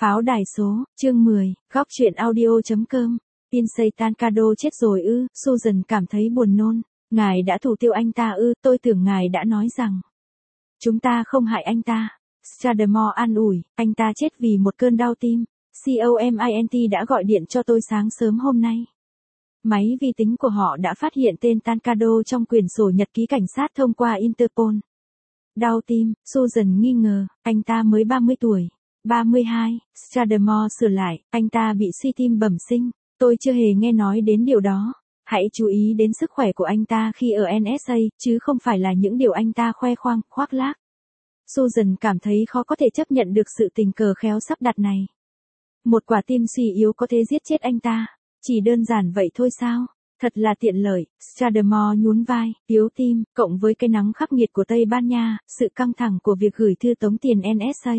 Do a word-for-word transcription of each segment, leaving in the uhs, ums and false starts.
Pháo đài số, chương mười, góc truyện audio.com. Lindsay Tancado chết rồi ư? Susan cảm thấy buồn nôn. Ngài đã thủ tiêu anh ta ư? Tôi tưởng ngài đã nói rằng chúng ta không hại anh ta. Stradamore an ủi, anh ta chết vì một cơn đau tim. Comint đã gọi điện cho tôi sáng sớm hôm nay. Máy vi tính của họ đã phát hiện tên Tancado trong quyển sổ nhật ký cảnh sát thông qua Interpol. Đau tim, Susan nghi ngờ, anh ta mới ba mươi tuổi. ba mươi hai, Stradamore sửa lại, anh ta bị suy tim bẩm sinh. Tôi chưa hề nghe nói đến điều đó. Hãy chú ý đến sức khỏe của anh ta khi ở en ét a, chứ không phải là những điều anh ta khoe khoang, khoác lác. Susan cảm thấy khó có thể chấp nhận được sự tình cờ khéo sắp đặt này. Một quả tim suy yếu có thể giết chết anh ta. Chỉ đơn giản vậy thôi sao? Thật là tiện lợi. Stradamore nhún vai, yếu tim, cộng với cái nắng khắc nghiệt của Tây Ban Nha, sự căng thẳng của việc gửi thư tống tiền en ét a.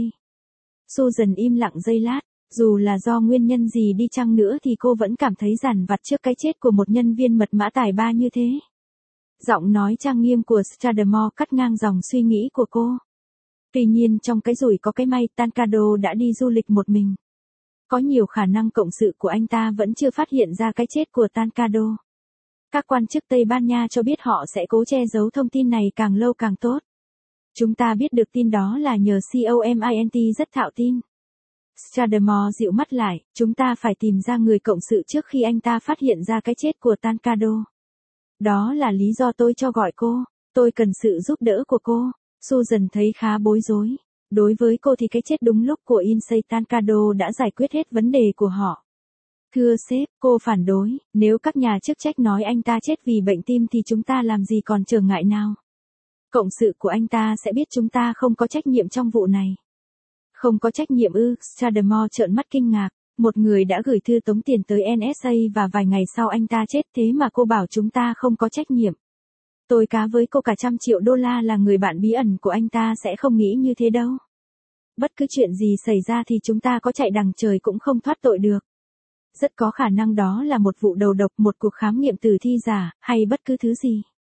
Susan im lặng giây lát, dù là do nguyên nhân gì đi chăng nữa thì cô vẫn cảm thấy dằn vặt trước cái chết của một nhân viên mật mã tài ba như thế. Giọng nói trang nghiêm của Stradamore cắt ngang dòng suy nghĩ của cô. Tuy nhiên trong cái rủi có cái may, Tancado đã đi du lịch một mình. Có nhiều khả năng cộng sự của anh ta vẫn chưa phát hiện ra cái chết của Tancado. Các quan chức Tây Ban Nha cho biết họ sẽ cố che giấu thông tin này càng lâu càng tốt. Chúng ta biết được tin đó là nhờ Comint rất thạo tin. Stradamore dịu mắt lại, chúng ta phải tìm ra người cộng sự trước khi anh ta phát hiện ra cái chết của Tancado. Đó là lý do tôi cho gọi cô, tôi cần sự giúp đỡ của cô. Susan thấy khá bối rối. Đối với cô thì cái chết đúng lúc của Lindsay Tancado đã giải quyết hết vấn đề của họ. Thưa sếp, cô phản đối, nếu các nhà chức trách nói anh ta chết vì bệnh tim thì chúng ta làm gì còn trở ngại nào. Cộng sự của anh ta sẽ biết chúng ta không có trách nhiệm trong vụ này. Không có trách nhiệm ư? Stradamore trợn mắt kinh ngạc. Một người đã gửi thư tống tiền tới en ét a và vài ngày sau anh ta chết, thế mà cô bảo chúng ta không có trách nhiệm. Tôi cá với cô cả trăm triệu đô la là người bạn bí ẩn của anh ta sẽ không nghĩ như thế đâu. Bất cứ chuyện gì xảy ra thì chúng ta có chạy đằng trời cũng không thoát tội được. Rất có khả năng đó là một vụ đầu độc, một cuộc khám nghiệm tử thi giả, hay bất cứ thứ gì.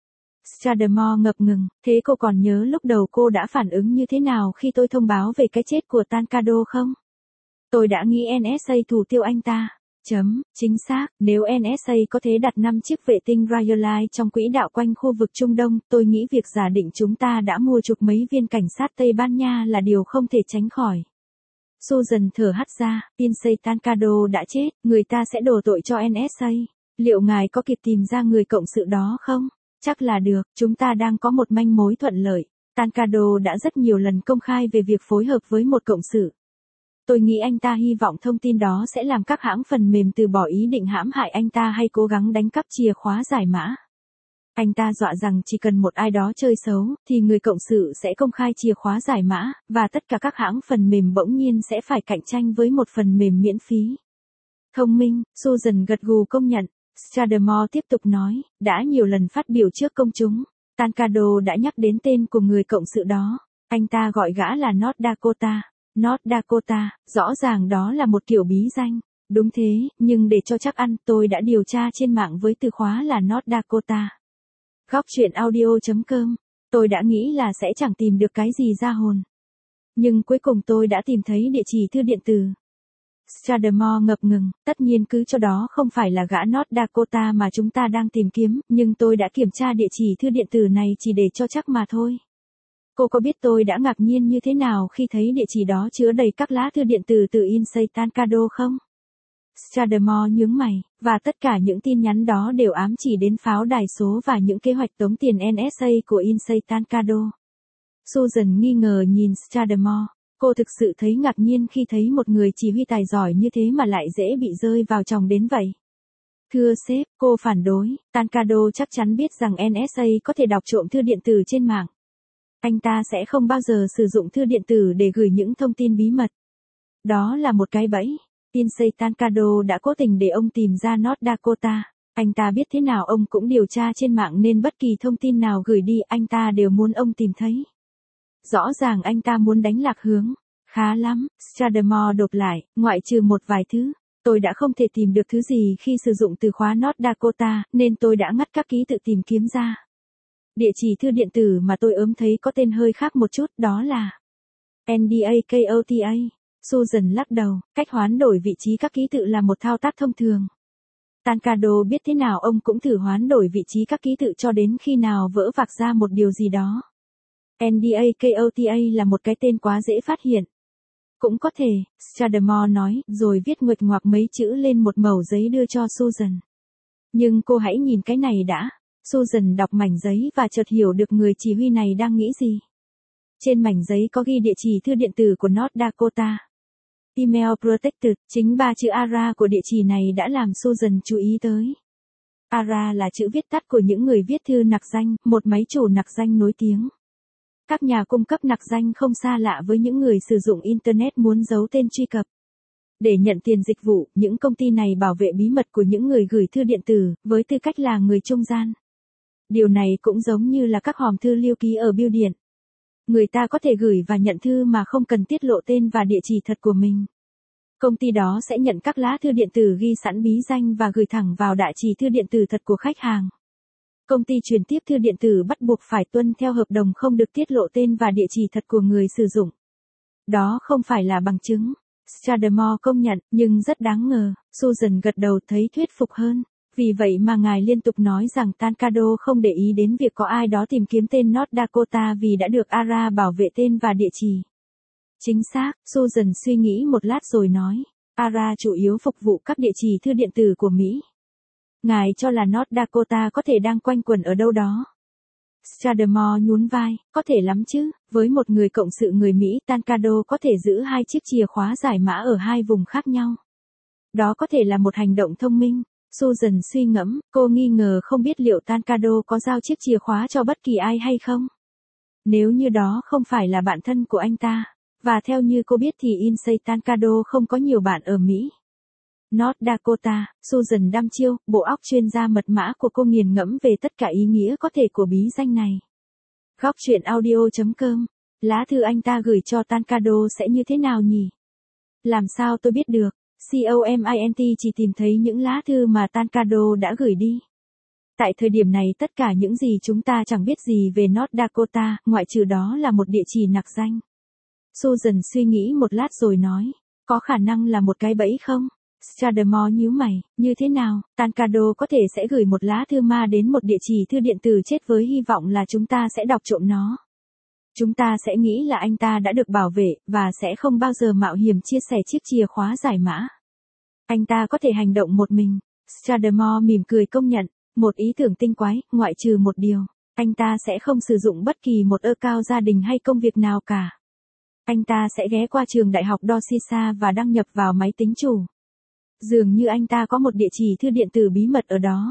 Stradamore ngập ngừng, thế cô còn nhớ lúc đầu cô đã phản ứng như thế nào khi tôi thông báo về cái chết của Tancado không? Tôi đã nghĩ en ét a thủ tiêu anh ta. Chấm, chính xác, nếu en ét a có thể đặt năm chiếc vệ tinh Rayolight trong quỹ đạo quanh khu vực Trung Đông, tôi nghĩ việc giả định chúng ta đã mua chuộc mấy viên cảnh sát Tây Ban Nha là điều không thể tránh khỏi. Susan thở hắt ra, Lindsay Tancado đã chết, người ta sẽ đổ tội cho en ét a. Liệu ngài có kịp tìm ra người cộng sự đó không? Chắc là được, chúng ta đang có một manh mối thuận lợi. Tancado đã rất nhiều lần công khai về việc phối hợp với một cộng sự. Tôi nghĩ anh ta hy vọng thông tin đó sẽ làm các hãng phần mềm từ bỏ ý định hãm hại anh ta hay cố gắng đánh cắp chìa khóa giải mã. Anh ta dọa rằng chỉ cần một ai đó chơi xấu, thì người cộng sự sẽ công khai chìa khóa giải mã, và tất cả các hãng phần mềm bỗng nhiên sẽ phải cạnh tranh với một phần mềm miễn phí. Thông minh, Susan gật gù công nhận. Stradamore tiếp tục nói, đã nhiều lần phát biểu trước công chúng. Tancado đã nhắc đến tên của người cộng sự đó. Anh ta gọi gã là North Dakota. North Dakota, rõ ràng đó là một kiểu bí danh. Đúng thế, nhưng để cho chắc ăn, tôi đã điều tra trên mạng với từ khóa là North Dakota. Góc truyện audio.com. Tôi đã nghĩ là sẽ chẳng tìm được cái gì ra hồn. Nhưng cuối cùng tôi đã tìm thấy địa chỉ thư điện tử. Stradamore ngập ngừng, tất nhiên cứ cho đó không phải là gã North Dakota mà chúng ta đang tìm kiếm, nhưng tôi đã kiểm tra địa chỉ thư điện tử này chỉ để cho chắc mà thôi. Cô có biết tôi đã ngạc nhiên như thế nào khi thấy địa chỉ đó chứa đầy các lá thư điện tử từ Lindsay Tancado không? Stradamore nhướng mày, và tất cả những tin nhắn đó đều ám chỉ đến pháo đài số và những kế hoạch tống tiền en ét a của Lindsay Tancado. Susan nghi ngờ nhìn Stradamore. Cô thực sự thấy ngạc nhiên khi thấy một người chỉ huy tài giỏi như thế mà lại dễ bị rơi vào chòng đến vậy. Thưa sếp, cô phản đối, Tancado chắc chắn biết rằng en ét a có thể đọc trộm thư điện tử trên mạng. Anh ta sẽ không bao giờ sử dụng thư điện tử để gửi những thông tin bí mật. Đó là một cái bẫy. Lindsay Tancado đã cố tình để ông tìm ra North Dakota. Anh ta biết thế nào ông cũng điều tra trên mạng nên bất kỳ thông tin nào gửi đi anh ta đều muốn ông tìm thấy. Rõ ràng anh ta muốn đánh lạc hướng. Khá lắm, Stradamore đột lại, ngoại trừ một vài thứ. Tôi đã không thể tìm được thứ gì khi sử dụng từ khóa North Dakota, nên tôi đã ngắt các ký tự tìm kiếm ra. Địa chỉ thư điện tử mà tôi ớm thấy có tên hơi khác một chút, đó là N D A K O T A. Susan lắc đầu, cách hoán đổi vị trí các ký tự là một thao tác thông thường. Tancado biết thế nào ông cũng thử hoán đổi vị trí các ký tự cho đến khi nào vỡ vạc ra một điều gì đó. Ndakota là một cái tên quá dễ phát hiện. Cũng có thể, Stradamore nói, rồi viết nguệch ngoạc mấy chữ lên một mẩu giấy đưa cho Susan. Nhưng cô hãy nhìn cái này đã. Susan đọc mảnh giấy và chợt hiểu được người chỉ huy này đang nghĩ gì. Trên mảnh giấy có ghi địa chỉ thư điện tử của North Dakota. Email Protected, chính ba chữ a ra của địa chỉ này đã làm Susan chú ý tới. a ra là chữ viết tắt của những người viết thư nặc danh, một máy chủ nặc danh nổi tiếng. Các nhà cung cấp nặc danh không xa lạ với những người sử dụng Internet muốn giấu tên truy cập. Để nhận tiền dịch vụ, những công ty này bảo vệ bí mật của những người gửi thư điện tử, với tư cách là người trung gian. Điều này cũng giống như là các hòm thư lưu ký ở bưu điện. Người ta có thể gửi và nhận thư mà không cần tiết lộ tên và địa chỉ thật của mình. Công ty đó sẽ nhận các lá thư điện tử ghi sẵn bí danh và gửi thẳng vào địa chỉ thư điện tử thật của khách hàng. Công ty truyền tiếp thư điện tử bắt buộc phải tuân theo hợp đồng không được tiết lộ tên và địa chỉ thật của người sử dụng. Đó không phải là bằng chứng. Stradamore công nhận, nhưng rất đáng ngờ. Susan gật đầu thấy thuyết phục hơn. Vì vậy mà ngài liên tục nói rằng Tancado không để ý đến việc có ai đó tìm kiếm tên North Dakota vì đã được a ra bảo vệ tên và địa chỉ. Chính xác, Susan suy nghĩ một lát rồi nói. a ra chủ yếu phục vụ các địa chỉ thư điện tử của Mỹ. Ngài cho là North Dakota có thể đang quanh quẩn ở đâu đó. Stradamore nhún vai, có thể lắm chứ, với một người cộng sự người Mỹ, Tancado có thể giữ hai chiếc chìa khóa giải mã ở hai vùng khác nhau. Đó có thể là một hành động thông minh. Susan suy ngẫm, cô nghi ngờ không biết liệu Tancado có giao chiếc chìa khóa cho bất kỳ ai hay không. Nếu như đó không phải là bạn thân của anh ta, và theo như cô biết thì Insei Tancado không có nhiều bạn ở Mỹ. North Dakota, Susan đăm chiêu, bộ óc chuyên gia mật mã của cô nghiền ngẫm về tất cả ý nghĩa có thể của bí danh này. Góc truyện audio chấm com, lá thư anh ta gửi cho Tancado sẽ như thế nào nhỉ? Làm sao tôi biết được? COMINT chỉ tìm thấy những lá thư mà Tancado đã gửi đi. Tại thời điểm này tất cả những gì chúng ta chẳng biết gì về North Dakota, ngoại trừ đó là một địa chỉ nặc danh. Susan suy nghĩ một lát rồi nói, có khả năng là một cái bẫy không? Stradamore nhíu mày, như thế nào, Tancado có thể sẽ gửi một lá thư ma đến một địa chỉ thư điện tử chết với hy vọng là chúng ta sẽ đọc trộm nó. Chúng ta sẽ nghĩ là anh ta đã được bảo vệ, và sẽ không bao giờ mạo hiểm chia sẻ chiếc chìa khóa giải mã. Anh ta có thể hành động một mình. Stradamore mỉm cười công nhận, một ý tưởng tinh quái, ngoại trừ một điều. Anh ta sẽ không sử dụng bất kỳ một account gia đình hay công việc nào cả. Anh ta sẽ ghé qua trường đại học Dorchester và đăng nhập vào máy tính chủ. Dường như anh ta có một địa chỉ thư điện tử bí mật ở đó.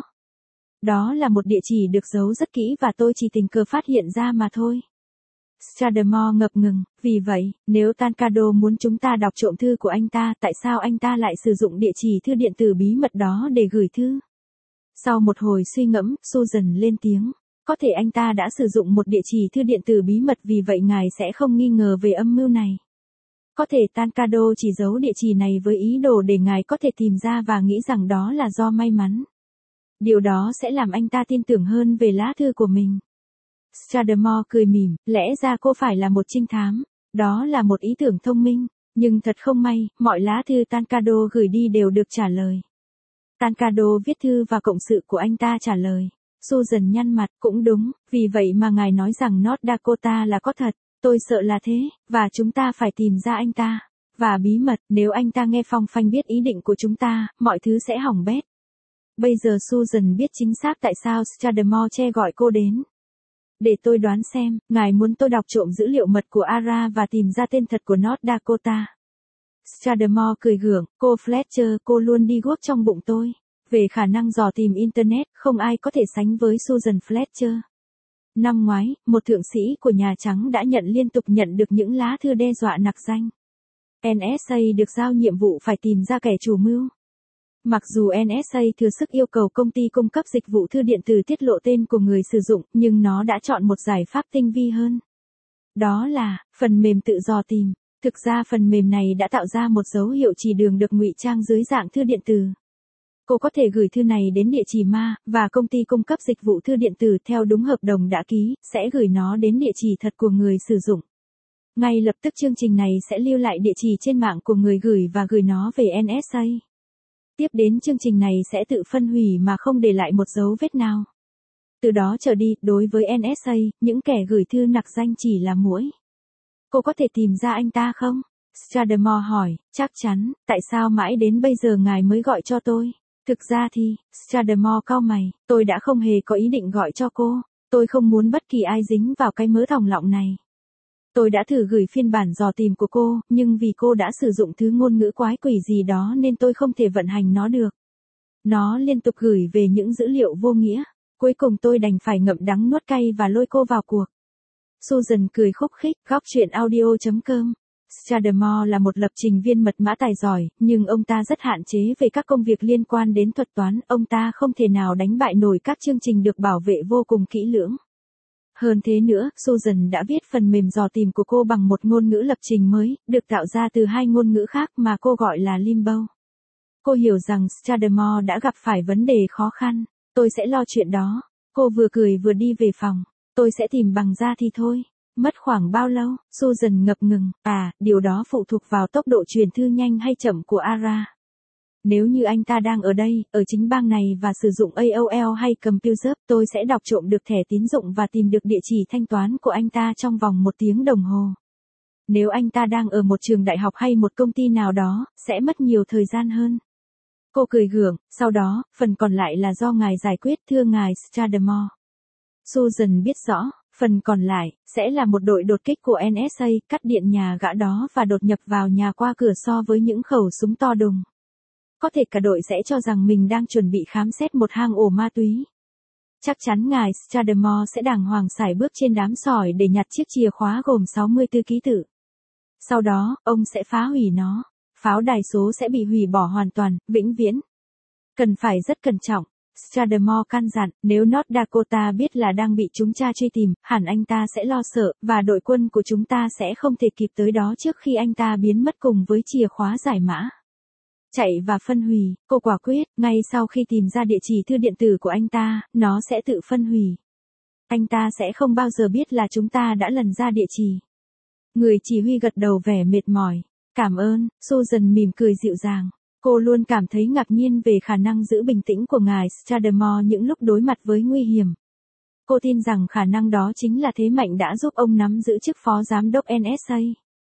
Đó là một địa chỉ được giấu rất kỹ và tôi chỉ tình cờ phát hiện ra mà thôi. Stradamore ngập ngừng, vì vậy, nếu Tancado muốn chúng ta đọc trộm thư của anh ta, tại sao anh ta lại sử dụng địa chỉ thư điện tử bí mật đó để gửi thư? Sau một hồi suy ngẫm, Susan lên tiếng. Có thể anh ta đã sử dụng một địa chỉ thư điện tử bí mật vì vậy ngài sẽ không nghi ngờ về âm mưu này. Có thể Tancado chỉ giấu địa chỉ này với ý đồ để ngài có thể tìm ra và nghĩ rằng đó là do may mắn. Điều đó sẽ làm anh ta tin tưởng hơn về lá thư của mình. Stradamore cười mỉm, lẽ ra cô phải là một trinh thám. Đó là một ý tưởng thông minh, nhưng thật không may, mọi lá thư Tancado gửi đi đều được trả lời. Tancado viết thư và cộng sự của anh ta trả lời. Susan nhăn mặt, cũng đúng, vì vậy mà ngài nói rằng North Dakota là có thật. Tôi sợ là thế, và chúng ta phải tìm ra anh ta. Và bí mật, nếu anh ta nghe phong phanh biết ý định của chúng ta, mọi thứ sẽ hỏng bét. Bây giờ Susan biết chính xác tại sao Stradamore che gọi cô đến. Để tôi đoán xem, ngài muốn tôi đọc trộm dữ liệu mật của a ra và tìm ra tên thật của North Dakota. Stradamore cười gượng, cô Fletcher, cô luôn đi guốc trong bụng tôi. Về khả năng dò tìm Internet, không ai có thể sánh với Susan Fletcher. Năm ngoái, một thượng sĩ của Nhà Trắng đã nhận liên tục nhận được những lá thư đe dọa nặc danh. en ét a được giao nhiệm vụ phải tìm ra kẻ chủ mưu. Mặc dù en ét a thừa sức yêu cầu công ty cung cấp dịch vụ thư điện tử tiết lộ tên của người sử dụng, nhưng nó đã chọn một giải pháp tinh vi hơn. Đó là, phần mềm tự dò tìm. Thực ra phần mềm này đã tạo ra một dấu hiệu chỉ đường được ngụy trang dưới dạng thư điện tử. Cô có thể gửi thư này đến địa chỉ ma, và công ty cung cấp dịch vụ thư điện tử theo đúng hợp đồng đã ký, sẽ gửi nó đến địa chỉ thật của người sử dụng. Ngay lập tức chương trình này sẽ lưu lại địa chỉ trên mạng của người gửi và gửi nó về en ét a. Tiếp đến chương trình này sẽ tự phân hủy mà không để lại một dấu vết nào. Từ đó trở đi, đối với en ét a, những kẻ gửi thư nặc danh chỉ là muỗi. Cô có thể tìm ra anh ta không? Stradamore hỏi, chắc chắn, tại sao mãi đến bây giờ ngài mới gọi cho tôi? Thực ra thì, Stradamore cau mày, tôi đã không hề có ý định gọi cho cô, tôi không muốn bất kỳ ai dính vào cái mớ thòng lọng này. Tôi đã thử gửi phiên bản dò tìm của cô, nhưng vì cô đã sử dụng thứ ngôn ngữ quái quỷ gì đó nên tôi không thể vận hành nó được. Nó liên tục gửi về những dữ liệu vô nghĩa, cuối cùng tôi đành phải ngậm đắng nuốt cay và lôi cô vào cuộc. Susan cười khúc khích, góc chuyện audio chấm com. Stradamore là một lập trình viên mật mã tài giỏi, nhưng ông ta rất hạn chế về các công việc liên quan đến thuật toán, ông ta không thể nào đánh bại nổi các chương trình được bảo vệ vô cùng kỹ lưỡng. Hơn thế nữa, Susan đã viết phần mềm dò tìm của cô bằng một ngôn ngữ lập trình mới, được tạo ra từ hai ngôn ngữ khác mà cô gọi là Limbo. Cô hiểu rằng Stradamore đã gặp phải vấn đề khó khăn. Tôi sẽ lo chuyện đó. Cô vừa cười vừa đi về phòng. Tôi sẽ tìm bằng ra thì thôi. Mất khoảng bao lâu? Susan ngập ngừng. À, điều đó phụ thuộc vào tốc độ truyền thư nhanh hay chậm của Ara. Nếu như anh ta đang ở đây, ở chính bang này và sử dụng a o lờ hay CompuServe, tôi sẽ đọc trộm được thẻ tín dụng và tìm được địa chỉ thanh toán của anh ta trong vòng một tiếng đồng hồ. Nếu anh ta đang ở một trường đại học hay một công ty nào đó, sẽ mất nhiều thời gian hơn. Cô cười gượng, sau đó, phần còn lại là do ngài giải quyết, thưa ngài Stradamore. Susan biết rõ, phần còn lại, sẽ là một đội đột kích của en ét a, cắt điện nhà gã đó và đột nhập vào nhà qua cửa so với những khẩu súng to đùng. Có thể cả đội sẽ cho rằng mình đang chuẩn bị khám xét một hang ổ ma túy. Chắc chắn ngài Stradamore sẽ đàng hoàng sải bước trên đám sỏi để nhặt chiếc chìa khóa gồm sáu mươi tư ký tự. Sau đó, ông sẽ phá hủy nó. Pháo đài số sẽ bị hủy bỏ hoàn toàn, vĩnh viễn. Cần phải rất cẩn trọng. Stradamore căn dặn, nếu North Dakota biết là đang bị chúng ta truy tìm, hẳn anh ta sẽ lo sợ, và đội quân của chúng ta sẽ không thể kịp tới đó trước khi anh ta biến mất cùng với chìa khóa giải mã. Chạy và phân hủy, cô quả quyết, ngay sau khi tìm ra địa chỉ thư điện tử của anh ta, nó sẽ tự phân hủy. Anh ta sẽ không bao giờ biết là chúng ta đã lần ra địa chỉ. Người chỉ huy gật đầu vẻ mệt mỏi. Cảm ơn, Susan mỉm cười dịu dàng. Cô luôn cảm thấy ngạc nhiên về khả năng giữ bình tĩnh của ngài Stradamore những lúc đối mặt với nguy hiểm. Cô tin rằng khả năng đó chính là thế mạnh đã giúp ông nắm giữ chức phó giám đốc en ét a.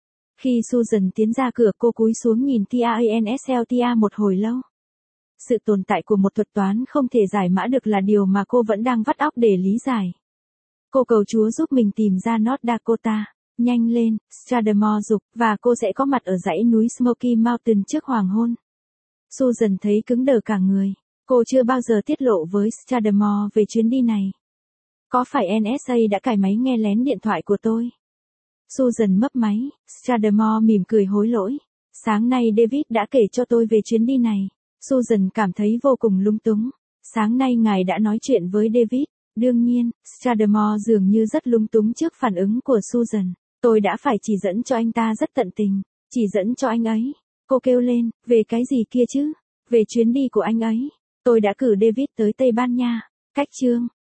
Khi Susan tiến ra cửa, cô cúi xuống nhìn TANSLTA một hồi lâu. Sự tồn tại của một thuật toán không thể giải mã được là điều mà cô vẫn đang vắt óc để lý giải. Cô cầu Chúa giúp mình tìm ra North Dakota. Nhanh lên, Stradamore giục, và cô sẽ có mặt ở dãy núi Smoky Mountain trước hoàng hôn. Susan thấy cứng đờ cả người. Cô chưa bao giờ tiết lộ với Stradamore về chuyến đi này. Có phải en ét a đã cài máy nghe lén điện thoại của tôi? Susan mấp máy, Stradamore mỉm cười hối lỗi. Sáng nay David đã kể cho tôi về chuyến đi này. Susan cảm thấy vô cùng lung túng. Sáng nay ngài đã nói chuyện với David. Đương nhiên, Stradamore dường như rất lung túng trước phản ứng của Susan. Tôi đã phải chỉ dẫn cho anh ta rất tận tình. Chỉ dẫn cho anh ấy. Cô kêu lên, về cái gì kia chứ? Về chuyến đi của anh ấy. Tôi đã cử David tới Tây Ban Nha. Cách chương.